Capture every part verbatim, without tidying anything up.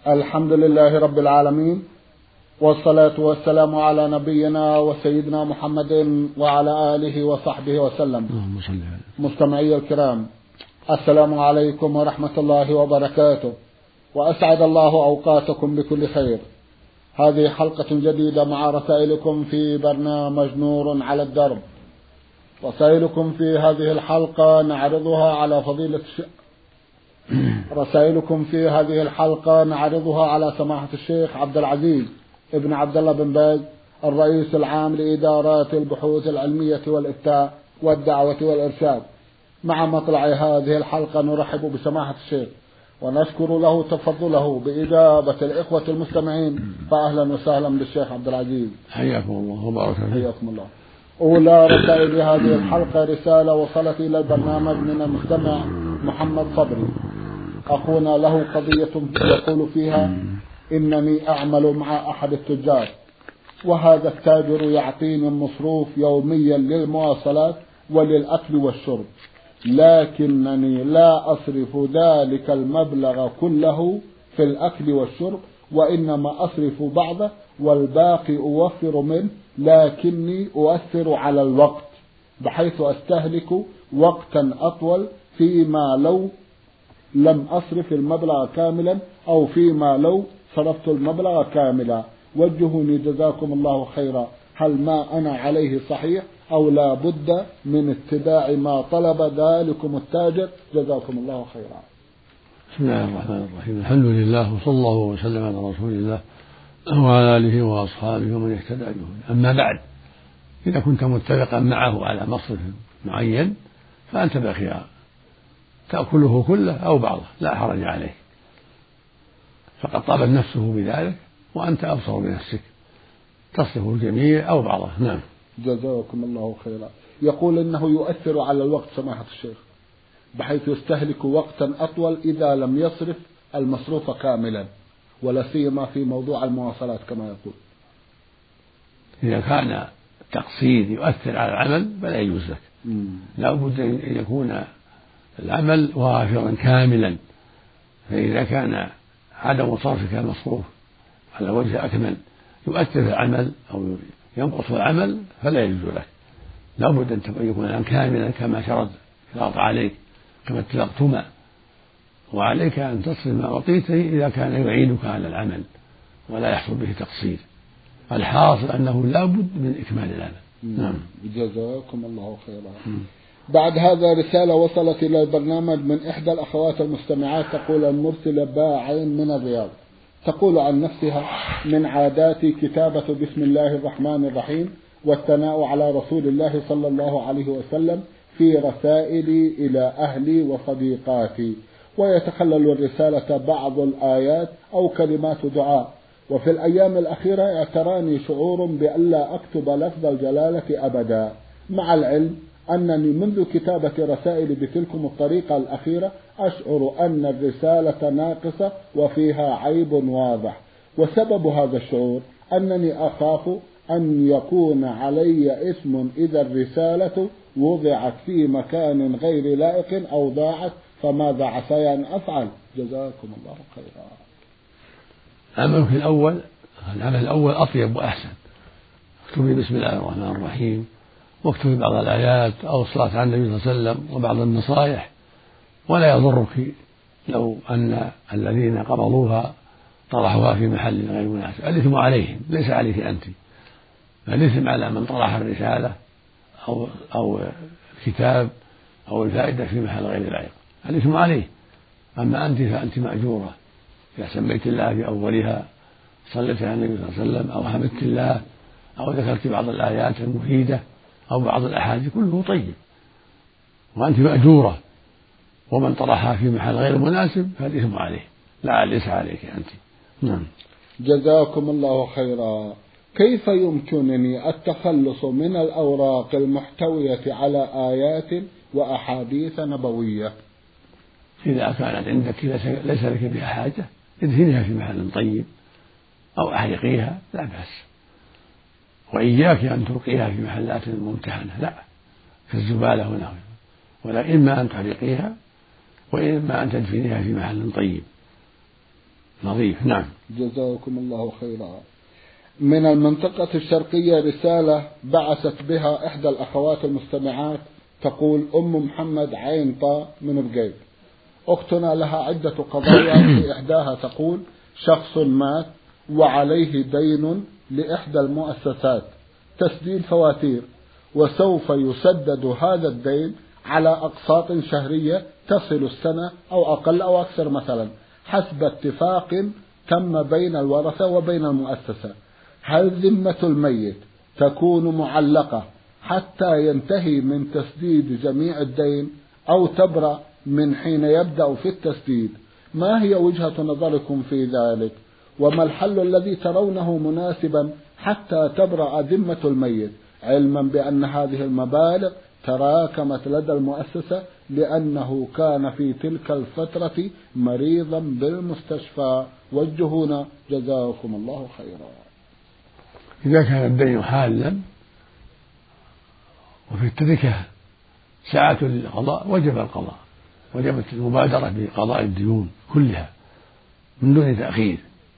الحمد لله رب العالمين، والصلاة والسلام على نبينا وسيدنا محمد وعلى آله وصحبه وسلم. مستمعي الكرام، السلام عليكم ورحمة الله وبركاته، وأسعد الله أوقاتكم بكل خير. هذه حلقة جديدة مع رسائلكم في برنامج نور على الدرب. رسائلكم في هذه الحلقة نعرضها على فضيلة الشيخ رسائلكم في هذه الحلقة نعرضها على سماحة الشيخ عبد العزيز ابن عبد الله بن باز، الرئيس العام لإدارات البحوث العلمية والإفتاء والدعوة والإرشاد. مع مطلع هذه الحلقة نرحب بسماحة الشيخ ونشكر له تفضله بإجابة الإخوة المستمعين، فأهلا وسهلا بالشيخ عبد العزيز. حياكم الله وبارك فيكم. حياكم الله. أولى رسائل هذه الحلقة رسالة وصلت إلى البرنامج من المستمع محمد صبري. أخونا له قضية يقول فيها: إنني أعمل مع أحد التجار، وهذا التاجر يعطيني المصروف يوميا للمواصلات وللأكل والشرب، لكنني لا أصرف ذلك المبلغ كله في الأكل والشرب، وإنما أصرف بعضه والباقي أوفر منه، لكني أؤثر على الوقت بحيث أستهلك وقتا أطول فيما لو لم أصرف المبلغ كاملا، أو فيما لو صرفت المبلغ كاملا. وجهوني جزاكم الله خيرا، هل ما أنا عليه صحيح أو لا بد من اتباع ما طلب ذلكم التاجر؟ جزاكم الله خيرا. بسم الله الرحمن الرحيم. الحمد لله وصلى الله وسلم على رسول الله وعلى آله وأصحابه ومن اهتدى به. أما بعد، إذا كنت متفقا معه على مصرف معين فأنت بخيار، تأكله كله أو بعضه لا حرج عليه، فقد طابت نفسه بذلك وأنت أبصر بنفسك، تصرف الجميع أو بعضه. نعم. جزاكم الله خيرا. يقول إنه يؤثر على الوقت سماحة الشيخ، بحيث يستهلك وقتا أطول إذا لم يصرف المصروف كاملا، ولا سيما في موضوع المواصلات كما يقول. إذا كان تقصير يؤثر على العمل فلا يجوز لك، لا بد أن يكون العمل وافرا كاملا. فإذا كان عدم صرفك المصروف على وجه أكمل يؤثر في العمل أو ينقص العمل فلا يجوز لك، لا بد أن يكون العمل كاملا كما شرط شرط عليك، كما اتفقتما، وعليك أن تصرف ما أعطيته إذا كان يعينك على العمل ولا يحصل به تقصير. الحاصل أنه لا بد من إكمال العمل. نعم. جزاكم الله خيرا. بعد هذا رسالة وصلت إلى البرنامج من إحدى الأخوات المستمعات، تقول المرسلة باعين من الرياض، تقول عن نفسها: من عاداتي كتابة بسم الله الرحمن الرحيم والثناء على رسول الله صلى الله عليه وسلم في رسائلي إلى أهلي وصديقاتي، ويتخلل الرسالة بعض الآيات أو كلمات دعاء، وفي الأيام الأخيرة اعتراني شعور بألا أكتب لفظ الجلالة أبدا، مع العلم أنني منذ كتابة رسائل بتلكم الطريقة الأخيرة أشعر أن الرسالة ناقصة وفيها عيب واضح، وسبب هذا الشعور أنني أخاف أن يكون علي اسم إذا الرسالة وضعت في مكان غير لائق أو ضاعت، فماذا عسى أن أفعل؟ جزاكم الله خيرا. عملك الأول العمل الأول أطيب وأحسن، اكتبي بسم الله الرحمن الرحيم، واكتبي بعض الآيات أو الصلاة على النبي صلى الله عليه وسلم وبعض النصائح، ولا يضرك لو أن الذين قبضوها طرحوها في محل غير مناسب. الإثم عليهم ليس عليك أنت، الإثم على من طرح الرسالة أو أو الكتاب أو الفائدة في محل غير لائق، الإثم عليه. أما أنت فأنت مأجورة إذا سميت الله في أولها، صليت على النبي صلى الله عليه وسلم، أو حمدت الله، أو ذكرت بعض الآيات المفيدة أو بعض الأحاديث، كله طيب وأنت مأجورة. ومن طرحها في محل غير مناسب فالإثم عليه لا ليس عليك أنت. نعم. جزاكم الله خيرا. كيف يمكنني التخلص من الأوراق المحتوية على آيات وأحاديث نبوية؟ إذا كانت عندك ليس لك بها حاجة ادهنها في محل طيب أو أحرقيها لا بأس، وإياك أن تلقيها في محلات ممتحنة، لا، كالزبالة ونحوها، ولا إما أن تحرقيها وإما أن تدفنيها في محل طيب. نظيف. نعم. جزاكم الله خيرا. من المنطقة الشرقية رسالة بعثت بها إحدى الأخوات المستمعات، تقول أم محمد عين طا من بقيت. أختنا لها عدة قضايا، في إحداها تقول شخص مات وعليه دين لإحدى المؤسسات تسديد فواتير، وسوف يسدد هذا الدين على أقساط شهرية تصل السنة أو أقل أو أكثر مثلا، حسب اتفاق تم بين الورثة وبين المؤسسة. هل ذمة الميت تكون معلقة حتى ينتهي من تسديد جميع الدين أو تبرأ من حين يبدأ في التسديد؟ ما هي وجهة نظركم في ذلك؟ وما الحل الذي ترونه مناسبا حتى تبرأ ذمة الميت، علما بأن هذه المبالغ تراكمت لدى المؤسسة لأنه كان في تلك الفترة مريضا بالمستشفى؟ وجهونا جزاكم الله خيرا. إذا كان الدين حالا وفي التركة ساعة للقضاء وجب القضاء، وجبت المبادرة بقضاء الديون كلها من دون تأخير.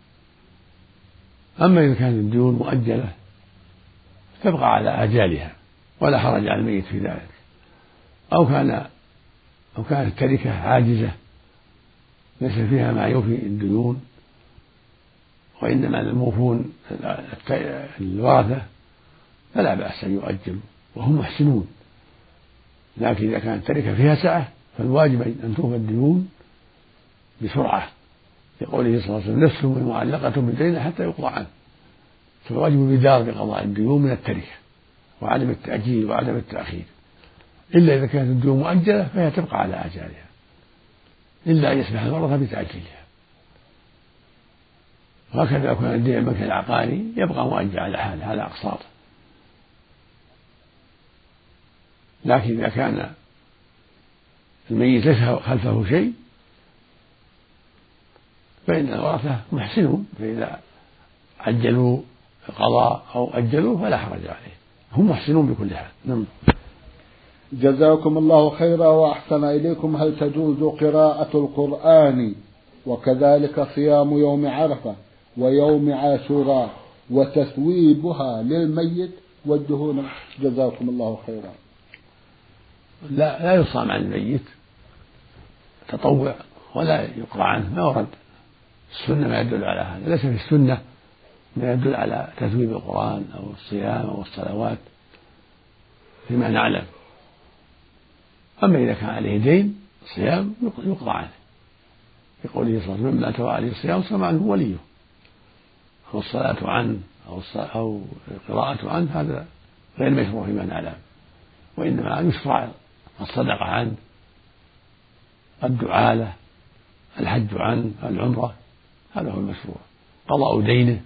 أما إذا كانت الديون مؤجلة تبقى على آجالها ولا حرج على الميت في ذلك، أو كان أو كانت التركة عاجزة ليس فيها ما يوفي الديون، وإنما الموفون الورثة فلا بأس أن يؤجلوا وهم محسنون. لكن إذا كانت التركة فيها سعة فالواجب أن توفى الديون بسرعة، لقوله صلى الله عليه وسلم نفس معلقة بالدين حتى يقضى عنه. فالواجب بدار بقضاء الديون من التركة وعدم التأجيل وعدم التأخير، إلا إذا كانت الديون مؤجلة فهي تبقى على آجالها، إلا أن يسمح الورثة بتأجيلها. وهكذا لو كان الدين المكن العقاري يبقى مؤجل على حاله على أقساطه. لكن إذا كان الميت ليس خلفه شيء فإن الورثة محسنون، فإذا عجلوا القضاء أو أجلوا فلا حرج عليه، هم محسنون بكل حال. نعم. جزاكم الله خيرا وأحسن إليكم. هل تجوز قراءة القرآن وكذلك صيام يوم عرفة ويوم عاشوراء وتثويبها للميت؟ وجهونا جزاكم الله خيرا. لا لا يصام عن الميت تطوع ولا يقرأ عنه، ما ورد السنة ما يدل على هذا، ليس في السنة ما يدل على تثويب القرآن أو الصيام أو الصلوات فيما نعلم. أما إذا كان عليه دين الصيام يقضى عنه، يقول صلى الله عليه وسلم من أتى عليه الصيام صام عنه وليه، أو الصلاة عنه أو القراءة عنه هذا غير مشروع فيما نعلم، وإنما يشرع الصدقة عنه، الدعاء له، الحج عنه، العمرة، هذا هو المشروع. قضاء دينه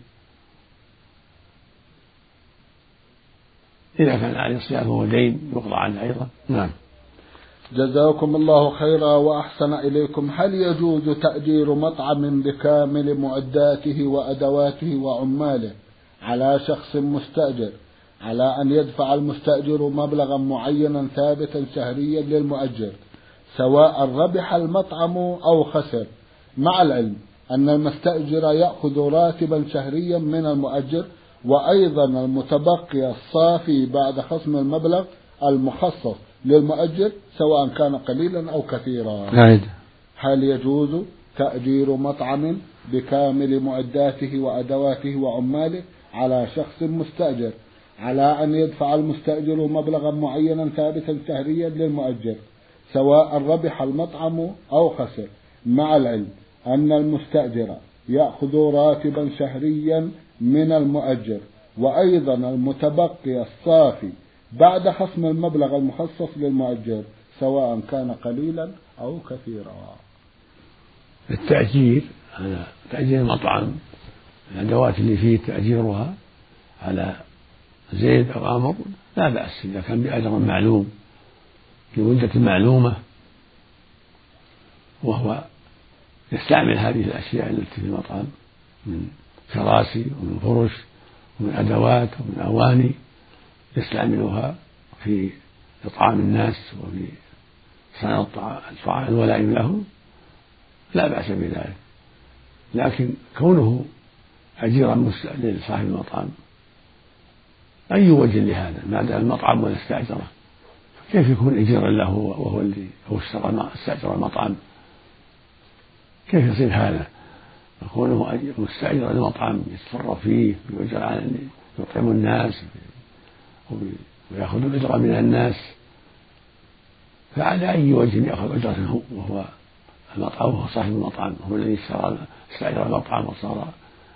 إذا كان عليه الصيام هو دين يقضى عنه أيضا. نعم. جزاكم الله خيرا وأحسن إليكم. هل يجوز تأجير مطعم بكامل معداته وأدواته وعماله على شخص مستأجر على أن يدفع المستأجر مبلغا معينا ثابتا شهريا للمؤجر سواء ربح المطعم أو خسر، مع العلم أن المستأجر يأخذ راتبا شهريا من المؤجر وأيضا المتبقي الصافي بعد خصم المبلغ المخصص للمؤجر سواء كان قليلا أو كثيرا؟ هل يجوز تأجير مطعم بكامل معداته وأدواته وعماله على شخص مستأجر على أن يدفع المستأجر مبلغا معينا ثابتا شهريا للمؤجر سواء ربح المطعم أو خسر، مع العلم أن المستأجر يأخذ راتبا شهريا من المؤجر وأيضا المتبقي الصافي بعد خصم المبلغ المخصص للمؤجر سواء كان قليلا أو كثيرا؟ التأجير على تأجير المطعم الأدوات اللي فيه تأجيرها على زيد أو عمرو لا بأس إذا كان بأجر معلوم لمدة معلومة، وهو يستعمل هذه الأشياء التي في المطعم من كراسي ومن فرش ومن أدوات ومن أواني يستعملها في إطعام الناس وفي صنع الطعام الولائم لهم، لا بأس بذلك. لكن كونه أجيرا لصاحب المطعم أي وجه لهذا ما دام المطعم ولا استأجره؟ كيف يكون أجيرا له وهو اللي هو اشترى استأجر المطعم؟ كيف يصير هذا؟ كونه مستأجر المطعم يتصرف فيه ويؤجر على أن يطعم الناس ويأخذ الأجرة من الناس، فعلى أي وجه يأخذ أجرته وهو المطعم وهو صاحب المطعم، هو الذي اشترى استأجر المطعم وصار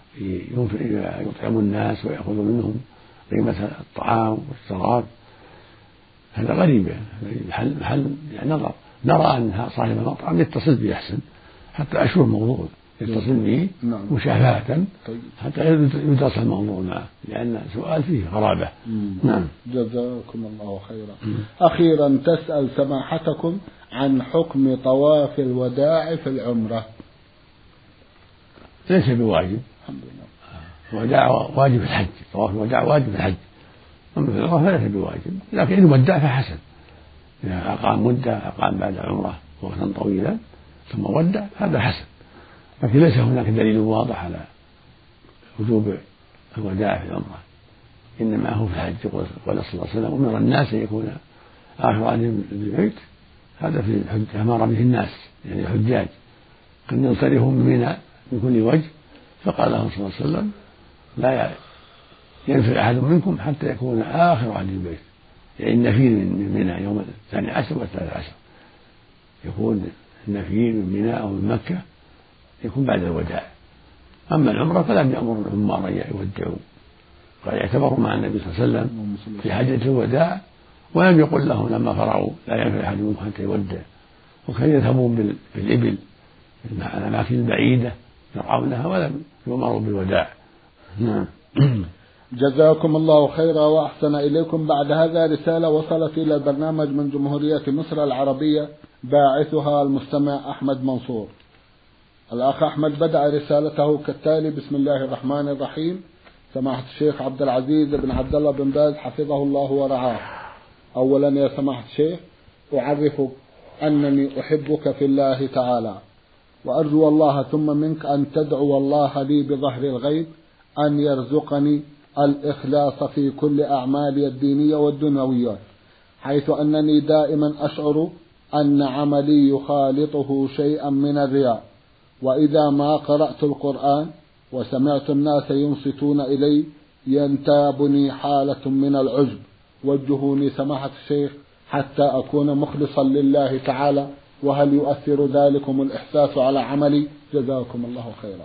يطعم الناس ويأخذ منهم قيمة الطعام والشراب؟ هذا غريب يعني محل محل يعني نظر. نرى أن صاحب المطعم يتصل به أحسن حتى أشوف الموضوع، يتصل به مشافهة حتى يدرس الموضوع معه، لأن سؤال فيه غرابة. نعم. جزاكم الله خيرا. أخيرا تسأل سماحتكم عن حكم طواف الوداع في العمرة. ليس بواجب، الحمد لله. الوداع واجب في الحج، طواف الوداع واجب في الحج، أما في العمرة فليس بواجب، لكن إن ودع فحسن، إذا أقام مدة أقام بعد العمرة وقتا طويلا ثم ودع هذا حسن، لكن ليس هناك دليل واضح على وجوب الوداع في العمرة، إنما هو في الحج. قال صلى الله عليه وسلم أمر الناس أن يكون آخر عهدهم بالبيت، هذا في الحج أمر به الناس يعني الحجاج قد ينصرفوا من منى من كل وجه، فقال له صلى الله عليه وسلم لا ينفر أحد منكم حتى يكون آخر عهد البيت، يعني النفير من منى يوم الثاني عشر والثالث عشر، يكون النفير من منى أو من مكة يكون بعد الوداع. أما العمرة فلم يأمر العمار أن يودعوا، قال يعتبروا مع النبي صلى الله عليه وسلم في حجة الوداع، ولم يقل لهم لما فرغوا لا ينفع أحد منكم حتى يودع، وكانوا يذهبون بالإبل على الأماكن البعيدة يرعونها ولم يؤمروا بالوداع. نعم. جزاكم الله خيرا وأحسن إليكم. بعد هذا رسالة وصلت إلى البرنامج من جمهورية مصر العربية، باعثها المستمع أحمد منصور. الأخ أحمد بدأ رسالته كالتالي: بسم الله الرحمن الرحيم. سماحة الشيخ عبد العزيز بن عبد الله بن باز حفظه الله ورعاه، أولا يا سماحة الشيخ أعرفك أنني أحبك في الله تعالى، وأرجو الله ثم منك أن تدعو الله لي بظهر الغيب أن يرزقني الإخلاص في كل أعمالي الدينية والدنيوية، حيث أنني دائما أشعر أن عملي يخالطه شيئا من الرياء، وإذا ما قرأت القرآن وسمعت الناس ينصتون إلي ينتابني حالة من العجب، وجهوني سماحة الشيخ حتى أكون مخلصا لله تعالى، وهل يؤثر ذلكم الإحساس على عملي؟ جزاكم الله خيرا.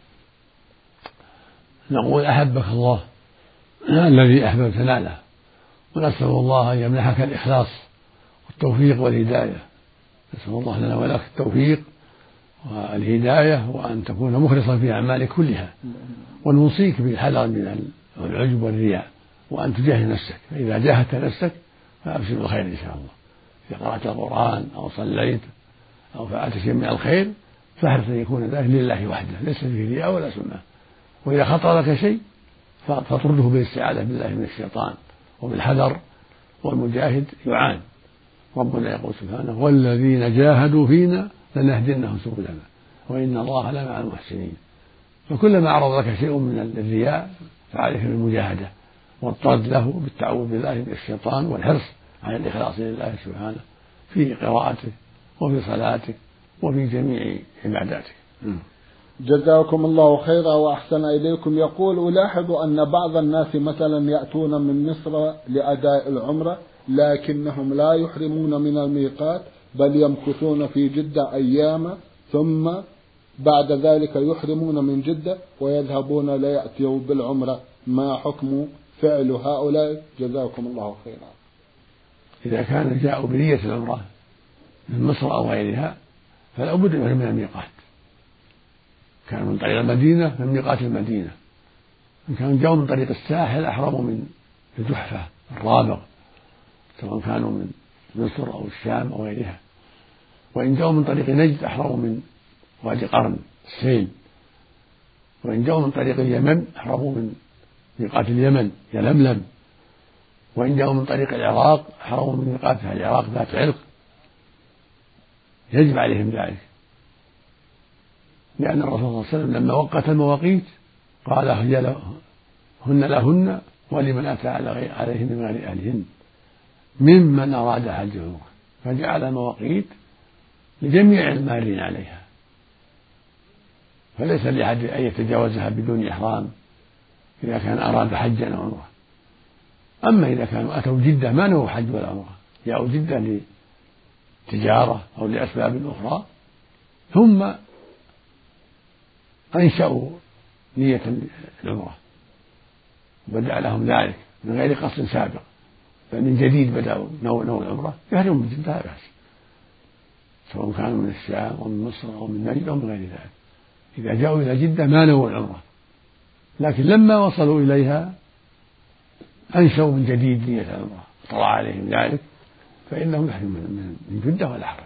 نقول أحبك الله الذي أحببتنا له، ونسأل الله أن يمنحك الإخلاص والتوفيق والهداية، نسأل الله لنا ولك التوفيق والهداية وأن تكون مخلصا في أعمالك كلها، ونوصيك بالحذر من العجب والرياء، وأن تجاهد نفسك، فإذا جاهدت نفسك فأبشر بالخير إن شاء الله. إذا قرأت القرآن أو صليت أو فعلت شيء من الخير فاحرص أن يكون ذلك لله وحده ليس فيه رياء ولا سمعة، وإذا خطر لك شيء فاطرده بالاستعاذة بالله من الشيطان وبالحذر، والمجاهد يعان. ربنا يقول سبحانه: والذين جاهدوا فينا لنهدينهم سبلنا وإن الله لمع المحسنين. فكلما عرض لك شيء من الرياء فعليك بالمجاهدة والطرد له بالتعوذ بالله من الشيطان، والحرص على الإخلاص لله سبحانه في قراءتك وفي صلاتك وفي جميع عباداتك. جزاكم الله خيرا وأحسن إليكم. يقول: ألاحظ أن بعض الناس مثلا يأتون من مصر لأداء العمرة لكنهم لا يحرمون من الميقات، بل يمكثون في جدة أيام ثم بعد ذلك يحرمون من جدة ويذهبون ليأتوا بالعمرة، ما حكم فعل هؤلاء؟ جزاكم الله خيرا. إذا كان جاءوا بنية العمرة من مصر أو غيرها فلا بد من الميقات، كان من طريق المدينة من ميقات المدينة، إن كانوا جاءوا من طريق الساحل أحرموا من الجحفة الرابغ سواء كانوا من مصر أو الشام أو غيرها، وإن جاءوا من طريق نجد أحرموا من وادي قرن السيل، وإن جاءوا من طريق اليمن أحرموا من ميقات اليمن يلملم، وإن جاءوا من طريق العراق أحرموا من ميقات العراق ذات علق، يجب عليهم ذلك. لأن الرسول صلى الله عليه وسلم لما وقت المواقيت قال هي له هن لهن ولمن أتى عليهن من غير أهلهن ممن أراد حج عمره، فجعل المواقيت لجميع المارين عليها، فليس لأحد أن يتجاوزها بدون إحرام إذا كان أراد حجا أو عمره. أما إذا كانوا أتوا جدة ما نووا حج ولا عمره، جاءوا جدة لتجارة أو لأسباب أخرى ثم أنشأوا نية العمرة بدأ لهم ذلك من غير قصد سابق، فمن جديد بدأوا نوع نوع العمرة يهرم من جدة لا بأس، سواء كانوا من الشام أو من مصر أو من نجد أو من غير ذلك. إذا جاءوا إلى جدة ما نووا العمرة، لكن لما وصلوا إليها أنشأوا من جديد نية العمرة طلع عليهم ذلك فإنهم يحرمون من جدة ولا حرج.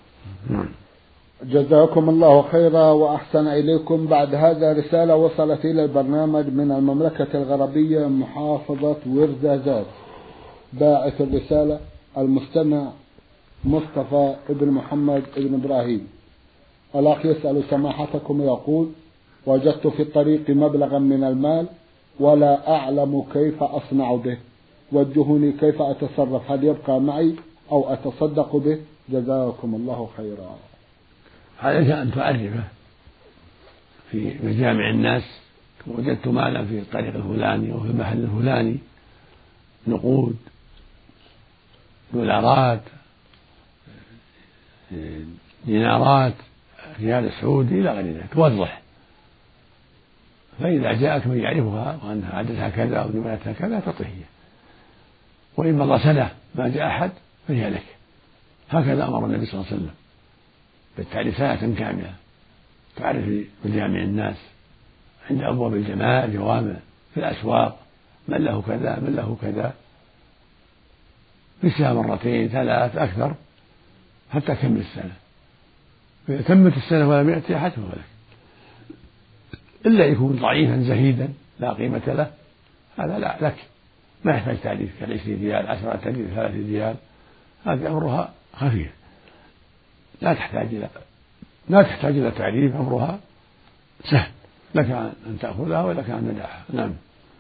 جزاكم الله خيرا وأحسن إليكم. بعد هذا رسالة وصلت إلى البرنامج من المملكة الغربية محافظة ورزازات. باعث الرسالة المستمع مصطفى ابن محمد ابن إبراهيم. الأخ يسأل سماحتكم يقول: وجدت في الطريق مبلغا من المال ولا أعلم كيف أصنع به، وجهوني كيف أتصرف، هل يبقى معي أو أتصدق به؟ جزاكم الله خيرا. عليك أن تعرفه في مجامع الناس، وجدت مالا في الطريق الفلاني أو في المحل الفلاني، نقود، دولارات، دينارات، ريال سعودي إلى غير ذلك، توضح. فإذا جاءك من يعرفها وأنها عددها كذا أو جملتها كذا تعطيه، وإن مضى سنة ما جاء أحد فهي لك. هكذا أمر النبي صلى الله عليه وسلم بالتعريف سنة كاملة، تعرف بجامع الناس عند أبواب الجماعة الجوامع في الأسواق من له كذا من له كذا، في السنة مرتين ثلاث أكثر حتى كمل السنة. فإذا تمت السنة ولم يأتي أحد فهو لك، إلا يكون ضعيفا زهيدا لا قيمة له، هذا لا لك، ما يحتاج تعريف كالعشرين ريال عشرة ريال ثلاثة ريال، هذه أمرها خفيف لا تحتاج إلى لا تحتاج إلى تعريف، أمرها سهل، لك أن تأخذها ولك أن تدعها. نعم.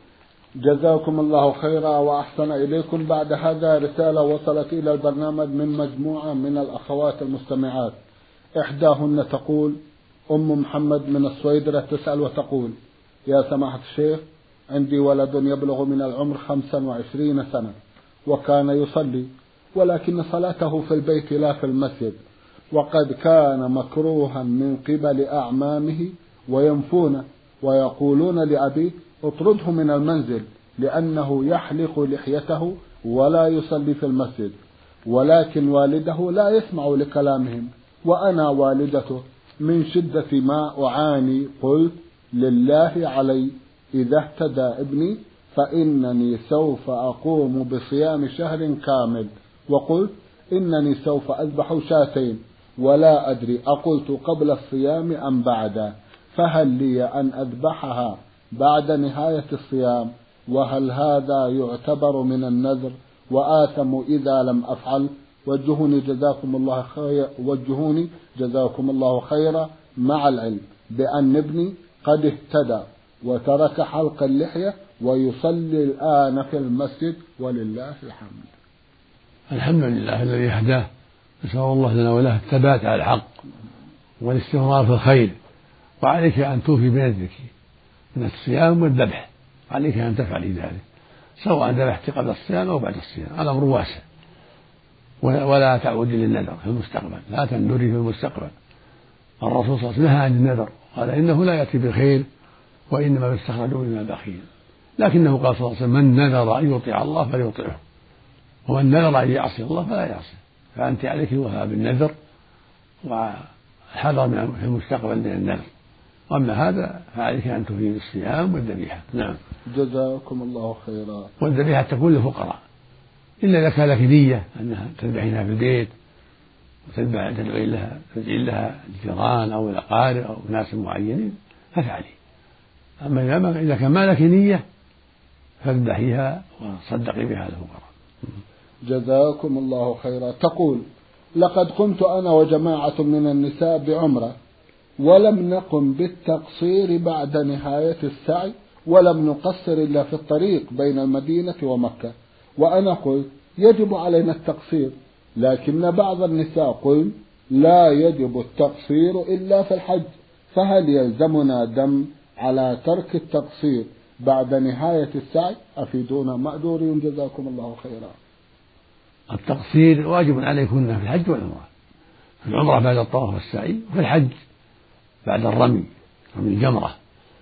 جزاكم الله خيرا وأحسن إليكم. بعد هذا رسالة وصلت إلى البرنامج من مجموعة من الأخوات المستمعات. إحداهن تقول: أم محمد من الصويدرة تسأل وتقول: يا سماحة الشيخ، عندي ولد يبلغ من العمر خمسا وعشرين سنة وكان يصلي، ولكن صلاته في البيت لا في المسجد، وقد كان مكروها من قبل أعمامه وينفونه ويقولون لأبيه: اطرده من المنزل لأنه يحلق لحيته ولا يصلي في المسجد، ولكن والده لا يسمع لكلامهم وأنا والدته، من شدة ما أعاني قلت: لله علي إذا اهتدى ابني فإنني سوف أقوم بصيام شهر كامل، وقلت إنني سوف أذبح شاتين ولا أدري أقلت قبل الصيام أم بعد، فهل لي أن أذبحها بعد نهاية الصيام؟ وهل هذا يعتبر من النذر وآثم إذا لم أفعل؟ وجهوني جزاكم الله خير وجهوني جزاكم الله خيرا، مع العلم بأن ابني قد اهتدى وترك حلق اللحية ويصلي الآن في المسجد ولله الحمد. الحمد لله الذي هداه، نسأل الله لنا وله الثبات على الحق والاستمرار في الخير. وعليك أن توفي بنذرك من الصيام والذبح، عليك أن تفعلي ذلك سواء ذبحت قبل الصيام أو بعد الصيام، الأمر واسع. ولا تعودي للنذر في المستقبل، لا تنذري في المستقبل. الرسول صلى الله عليه وسلم نهى عن النذر، قال إنه لا يأتي بالخير وإنما يستخرجون من البخيل، لكنه قال صلى الله عليه وسلم: من نذر أن يطيع الله فليطيعه، ومن نذر أن يعصي الله فلا يعصي. فأنت عليك الوفاء بالنذر وحذر من في المستقبل من النذر، وأما هذا فعليك أن تفيد الصيام والذبيحة. نعم. جزاكم الله خيرا. والذبيحة تكون للفقراء، إلا إذا كان لك نية أنها تذبحينها في البيت وتذبح تدعي لها تدعي لها الجيران أو الأقارب أو ناس معينين فافعلي. أما إذا كان ما لك نية فاذبحيها وصدقي بها الفقراء. جزاكم الله خيرا. تقول: لقد قمت أنا وجماعة من النساء بعمرة، ولم نقم بالتقصير بعد نهاية السعي، ولم نقصر إلا في الطريق بين المدينة ومكة. وأنا قلت يجب علينا التقصير، لكن بعض النساء قل لا يجب التقصير إلا في الحج، فهل يلزمنا دم على ترك التقصير بعد نهاية السعي؟ أفيدونا مأجورين جزاكم الله خيرا. التقصير واجب عليكن في الحج والعمرة، في العمرة بعد الطواف والسعي، وفي الحج بعد الرمي رمي الجمرة،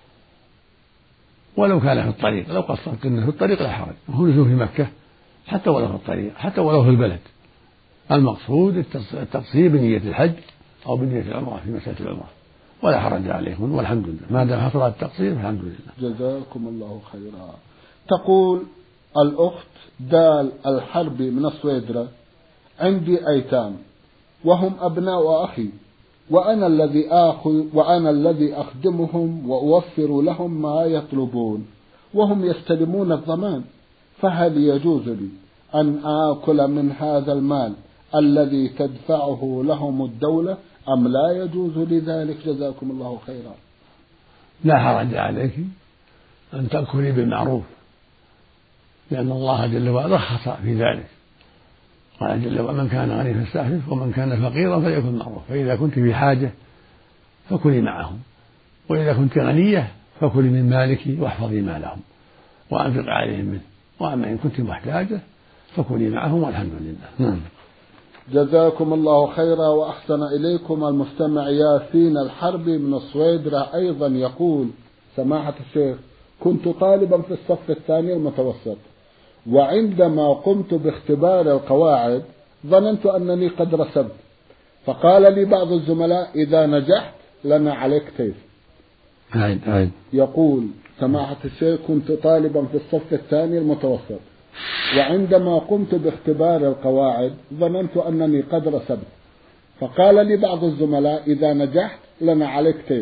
ولو كان في الطريق، لو قصرتن في الطريق لا حرج، وهو في مكة حتى ولو في الطريق، حتى ولو في البلد. المقصود التقصير بنية الحج أو بنية العمرة في مسألة العمرة، ولا حرج عليكم والحمد لله، ما دام حصل التقصير فالحمد لله. جزاكم الله خيرا. تقول الأخت دال الحربي من الصويدرة: عندي أيتام وهم أبناء أخي، وأنا الذي آخذ وأنا الذي أخدمهم وأوفر لهم ما يطلبون، وهم يستلمون الضمان، فهل يجوز لي أن آكل من هذا المال الذي تدفعه لهم الدولة أم لا يجوز لي ذلك؟ جزاكم الله خيرا. لا حرج عليك أن تأكلي بالمعروف، لأن الله جل وعلا رخص في ذلك، قال جل وعلا: من كان غنيا فاستعفف ومن كان فقيرا فليأكل معروف، فإذا كنت في حاجة فكلي معهم، وإذا كنت غنية فكلي من مالك واحفظي مالهم وأنفق عليهم منه، وأما إن كنت محتاجة فكلي معهم والحمد لله. نعم. جزاكم الله خيرا وأحسن إليكم. المستمع ياسين الحربي من الصويدرة أيضا يقول: سماحة الشيخ، كنت طالبا في الصف الثاني المتوسط، وعندما قمت باختبار القواعد ظننت أنني قد رسبت، فقال لي بعض الزملاء: إذا نجحت لنا عليك تيس. عين عين. يقول: سماحة الشيخ، كنت طالبا في الصف الثاني المتوسط، وعندما قمت باختبار القواعد ظننت أنني قد رسبت، فقال لي بعض الزملاء: إذا نجحت لنا عليك تيس،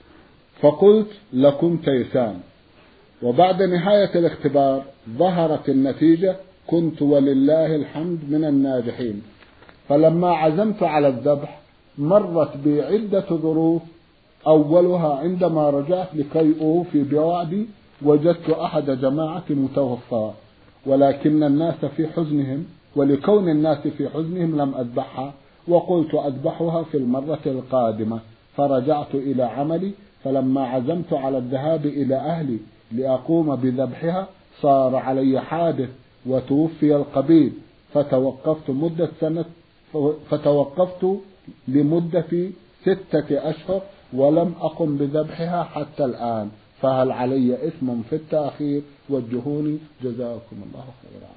فقلت: لكم تيسان. وبعد نهاية الاختبار ظهرت النتيجة، كنت ولله الحمد من الناجحين. فلما عزمت على الذبح مرت بي عدة ظروف، أولها عندما رجعت لكي أوفي بوعدي وجدت أحد جماعتي متوفى، ولكن الناس في حزنهم، ولكون الناس في حزنهم لم أذبحها، وقلت أذبحها في المرة القادمة، فرجعت إلى عملي. فلما عزمت على الذهاب إلى أهلي لأقوم بذبحها صار علي حادث وتوفي القبيل، فتوقفت مدة سنة فتوقفت لمدة ستة أشهر ولم أقم بذبحها حتى الآن، فهل علي إثم في التأخير؟ وجهوني جزاكم الله خيرا.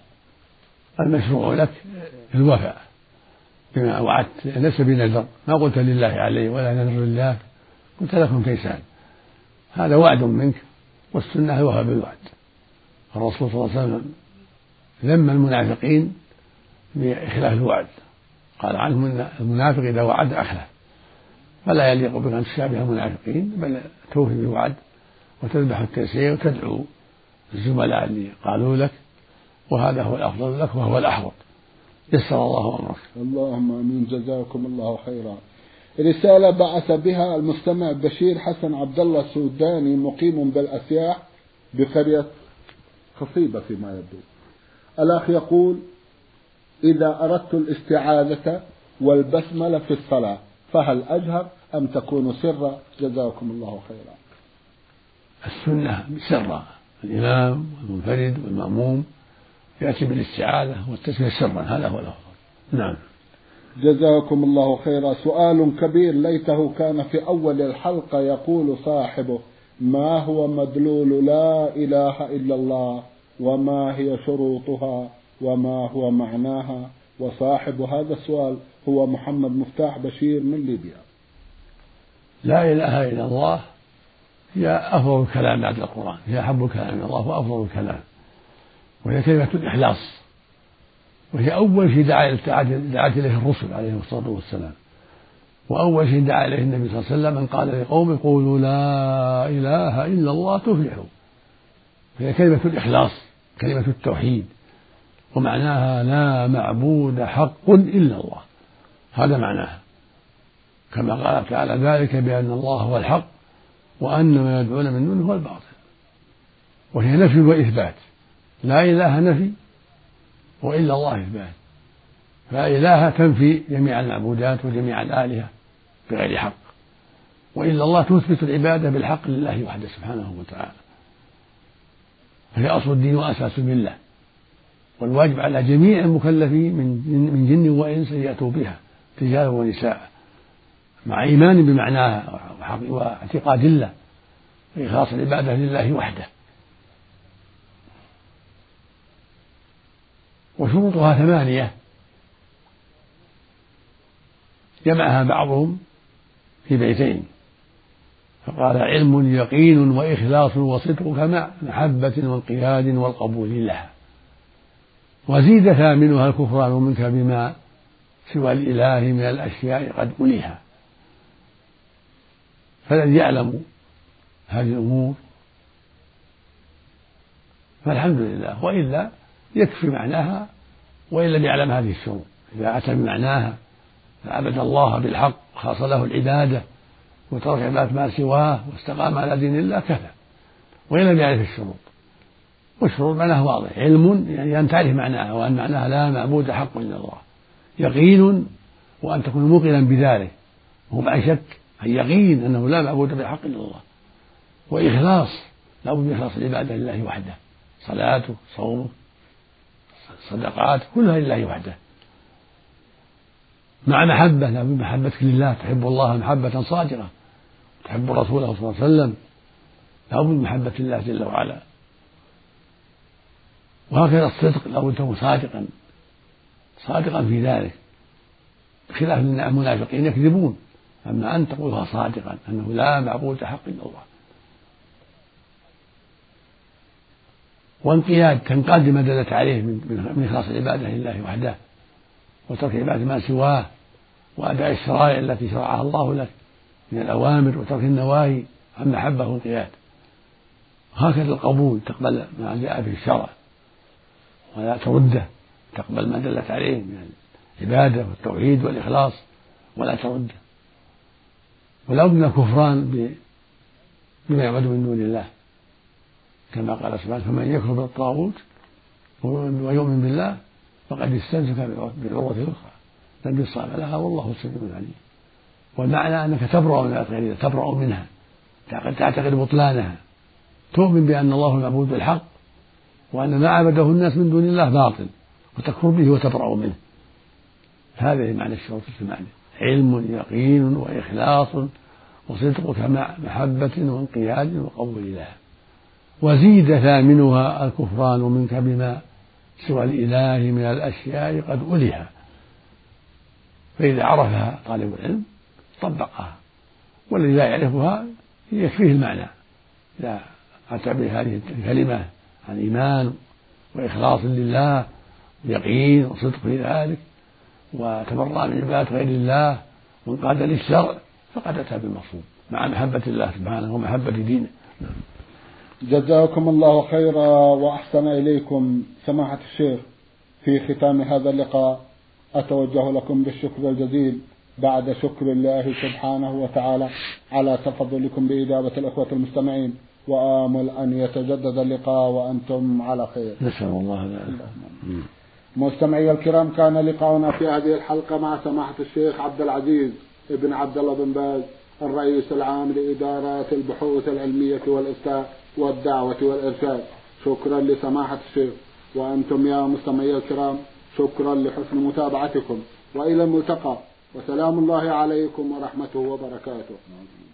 المشروع لك الوفاء بما وعدت، ليس بنذر، ما قلت لله عليه ولا نذر لله، قلت لكم تيسان، هذا وعد منك، والسنة الوفاء بالوعد. الرسول صلى الله عليه وسلم ذم المنافقين بإخلاف الوعد، قال عنهم ان المنافق إذا وعد أخلف، فلا يليق بك أن تشابه المنافقين، بل توفي بالوعد وتذبح التيسير وتدعو الزملاء اللي قالوا لك، وهذا هو الأفضل لك وهو الأحوط. يسر الله أمرك. اللهم آمين. جزاكم الله خيرا. رسالة بعث بها المستمع بشير حسن عبد الله السوداني، مقيم بالأسياح بقرية خصيبة فيما يبدو. الأخ يقول: إذا أردت الاستعاذة والبسملة في الصلاة فهل أجهر أم تكون سرا؟ جزاكم الله خيرا. السنة سرا، الإمام والمنفرد والمأموم يأتي بالاستعاذة والتسمية سرا، هذا هو الأفضل. نعم. جزاكم الله خيرا. سؤال كبير ليته كان في أول الحلقة. يقول صاحبه: ما هو مدلول لا إله إلا الله، وما هي شروطها، وما هو معناها؟ وصاحب هذا السؤال هو محمد مفتاح بشير من ليبيا. لا إله إلا الله هي أفضل الكلام بعد القرآن، هي أحب الكلام إلى الله وأفضل الكلام، وهي كلمة الإخلاص، وهي أول شيء دعت إليه الرسل عليهم الصلاة والسلام، وأول شيء دعا إليه النبي صلى الله عليه وسلم: من قال لقوم قولوا لا إله إلا الله تفلحوا. هي كلمة الإخلاص، كلمة التوحيد، ومعناها لا معبود حق إلا الله، هذا معناها. كما قال تعالى ذلك بأن الله هو الحق وأن ما يدعون من دونه هو الباطل، وهي نفي وإثبات، لا إله نفي وإلا الله إثبات، فإله تنفي جميع المعبودات وجميع الآلهة بغير حق، وإلا الله تثبت العبادة بالحق لله وحده سبحانه وتعالى، فهي أصل الدين وأساس الملة، والواجب على جميع المكلفين من جن وإنس أن يأتوا بها رجالا ونساء مع إيمان بمعناها واعتقاد الله وإخلاص العبادة لله وحده. وشروطها ثمانية جمعها بعضهم في بيتين، فقال علم يقين وإخلاص وصدق مع محبة وانقياد والقبول لها، وزيد ثامنها الكفران منك بما سوى الإله من الأشياء قد أليها. فالذي يعلم هذه الأمور فالحمد لله، وإلا يكفي معناها وإن لم يعلم هذه الشروط. إذا أتى بمعناها فعبد الله بالحق خاص له العبادة وترك عبادة ما سواه واستقام على دين الله كفى، وإن لم يعرف الشروط. والشروط معناها واضح، علم يعني أن تعرف معناها وأن معناها لا معبود حق إلا الله، يقين وأن تكون موقنا بذلك وهو مع شك، يقين أنه لا معبود بحق إلا الله، وإخلاص لا بد من إخلاص العبادة لله وحده، صلاته صومه صدقات كلها لله وحده، مع محبة لا بد محبتك لله، تحب الله محبة صادقة، تحب رسوله صلى الله عليه وسلم لا بد من محبة الله جل وعلا. وهكذا الصدق لا بد تكون صادقا صادقا في ذلك، بخلاف المنافقين يكذبون، أما أن تقولها صادقا أنه لا معبود حق إلا الله. وانقياد تنقاد ما دلت عليه من إخلاص العبادة لله وحده وترك عبادة ما سواه وأداء الشرائع التي شرعها الله لك من الأوامر وترك النواهي عن محبة وانقياد. هكذا القبول تقبل ما جاء في الشرع ولا ترده، تقبل ما دلت عليه من العبادة والتوحيد والإخلاص ولا ترده. ولا بد من الكفران بما يعبد من دون الله، كما قال سبحانه فمن يكفر بالطاغوت ويؤمن بالله فقد استمسك بالعروة الأخرى لا انفصام لها والله سميع عليم. والمعنى أنك تبرأ من غير الله، تبرأ منها، تعتقد بطلانها، تؤمن بأن الله المعبود بالحق وأن ما عبده الناس من دون الله باطل وتكفر به وتبرأ منه. هذا معنى الشروط الثمانية، علم يقين وإخلاص وصدق مع محبة وانقياد وقبول لها. وزيد ثامنها الكفران منك بما سوى الإله من الأشياء قد أليها، فإذا عرفها طالب العلم طبقها، والذي لا يعرفها يكفيه المعنى إذا أتى بهذه الكلمة عن إيمان وإخلاص لله ويقين وصدق في ذلك وتبرأ من عبادة غير الله وانقاد للشرع فقد أتى بالمقصود مع محبة الله سبحانه ومحبة دينه. جزاكم الله خيرا وأحسن إليكم سماحة الشيخ. في ختام هذا اللقاء أتوجه لكم بالشكر الجزيل بعد شكر الله سبحانه وتعالى على تفضلكم بإجابة الأخوة المستمعين، وآمل أن يتجدد اللقاء وأنتم على خير. نسأل الله ذلك. مستمعي الكرام، كان لقاؤنا في هذه الحلقة مع سماحة الشيخ عبد العزيز ابن عبد الله بن باز الرئيس العام لإدارات البحوث العلمية والإفتاء والدعوة والإرشاد. شكرا لسماحة الشيخ، وأنتم يا مستمعي الكرام شكرا لحسن متابعتكم، وإلى الملتقى، وسلام الله عليكم ورحمته وبركاته.